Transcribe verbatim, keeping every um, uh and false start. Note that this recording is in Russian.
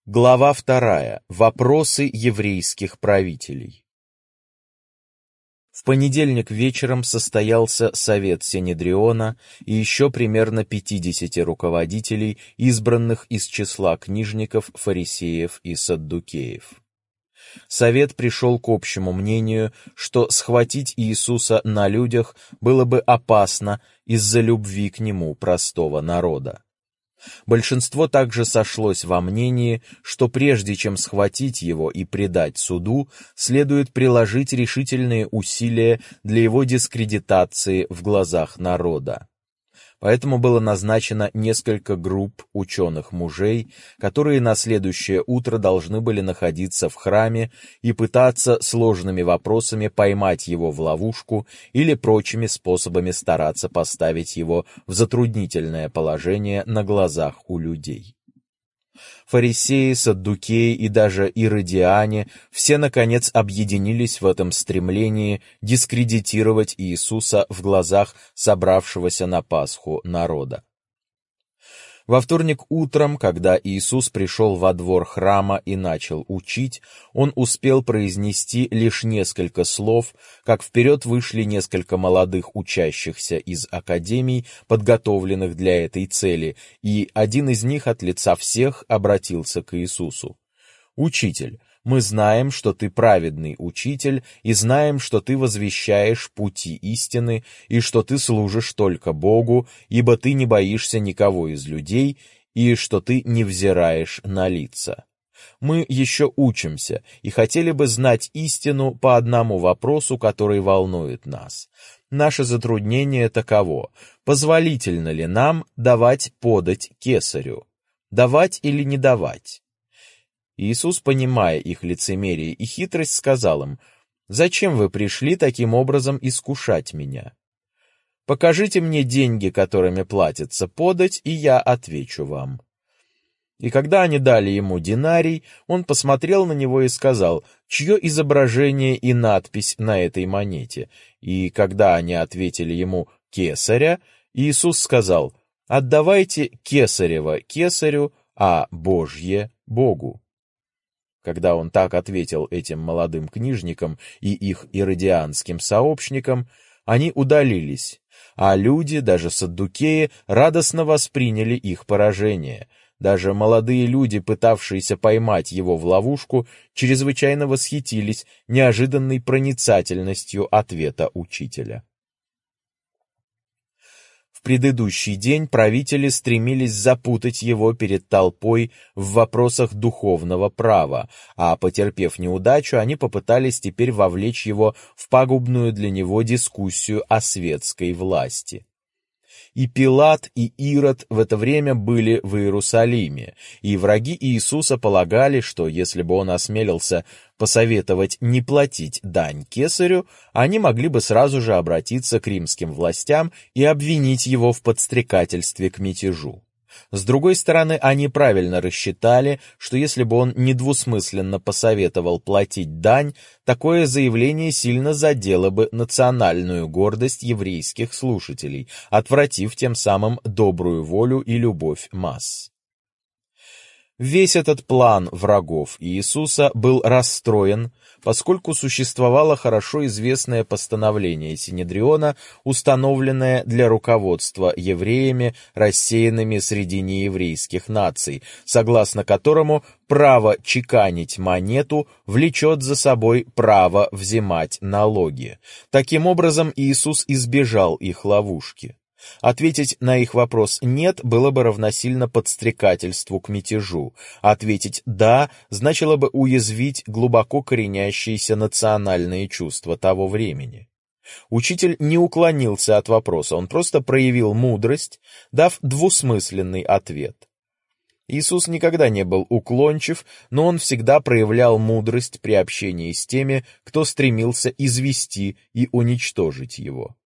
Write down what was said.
Глава вторая. Вопросы еврейских правителей. В понедельник вечером состоялся совет Синедриона и еще примерно пятидесяти руководителей, избранных из числа книжников, фарисеев и саддукеев. Совет пришел к общему мнению, что схватить Иисуса на людях было бы опасно из-за любви к Нему простого народа. Большинство также сошлось во мнении, что прежде чем схватить его и предать суду, следует приложить решительные усилия для его дискредитации в глазах народа. Поэтому было назначено несколько групп ученых-мужей, которые на следующее утро должны были находиться в храме и пытаться сложными вопросами поймать его в ловушку или прочими способами стараться поставить его в затруднительное положение на глазах у людей. Фарисеи, саддукеи и даже иродиане все, наконец, объединились в этом стремлении дискредитировать Иисуса в глазах собравшегося на Пасху народа. Во вторник утром, когда Иисус пришел во двор храма и начал учить, он успел произнести лишь несколько слов, как вперед вышли несколько молодых учащихся из академий, подготовленных для этой цели, и один из них от лица всех обратился к Иисусу. «Учитель, мы знаем, что ты праведный учитель, и знаем, что ты возвещаешь пути истины, и что ты служишь только Богу, ибо ты не боишься никого из людей, и что ты не взираешь на лица. Мы еще учимся, и хотели бы знать истину по одному вопросу, который волнует нас. Наше затруднение таково: позволительно ли нам давать подать кесарю? Давать или не давать?» Иисус, понимая их лицемерие и хитрость, сказал им: «Зачем вы пришли таким образом искушать меня? Покажите мне деньги, которыми платится подать, и я отвечу вам». И когда они дали ему динарий, он посмотрел на него и сказал: «Чье изображение и надпись на этой монете?» И когда они ответили ему: «Кесаря», Иисус сказал: «Отдавайте кесарево кесарю, а Божье Богу». Когда он так ответил этим молодым книжникам и их иродианским сообщникам, они удалились, а люди, даже саддукеи, радостно восприняли их поражение. Даже молодые люди, пытавшиеся поймать его в ловушку, чрезвычайно восхитились неожиданной проницательностью ответа учителя. В предыдущий день правители стремились запутать его перед толпой в вопросах духовного права, а, потерпев неудачу, они попытались теперь вовлечь его в пагубную для него дискуссию о светской власти. И Пилат, и Ирод в это время были в Иерусалиме, и враги Иисуса полагали, что если бы он осмелился посоветовать не платить дань кесарю, они могли бы сразу же обратиться к римским властям и обвинить его в подстрекательстве к мятежу. С другой стороны, они правильно рассчитали, что если бы он недвусмысленно посоветовал платить дань, такое заявление сильно задело бы национальную гордость еврейских слушателей, отвратив тем самым добрую волю и любовь масс. Весь этот план врагов Иисуса был расстроен, поскольку существовало хорошо известное постановление Синедриона, установленное для руководства евреями, рассеянными среди нееврейских наций, согласно которому право чеканить монету влечет за собой право взимать налоги. Таким образом, Иисус избежал их ловушки. Ответить на их вопрос «нет» было бы равносильно подстрекательству к мятежу. Ответить «да» значило бы уязвить глубоко коренящиеся национальные чувства того времени. Учитель не уклонился от вопроса, он просто проявил мудрость, дав двусмысленный ответ. Иисус никогда не был уклончив, но он всегда проявлял мудрость при общении с теми, кто стремился извести и уничтожить его.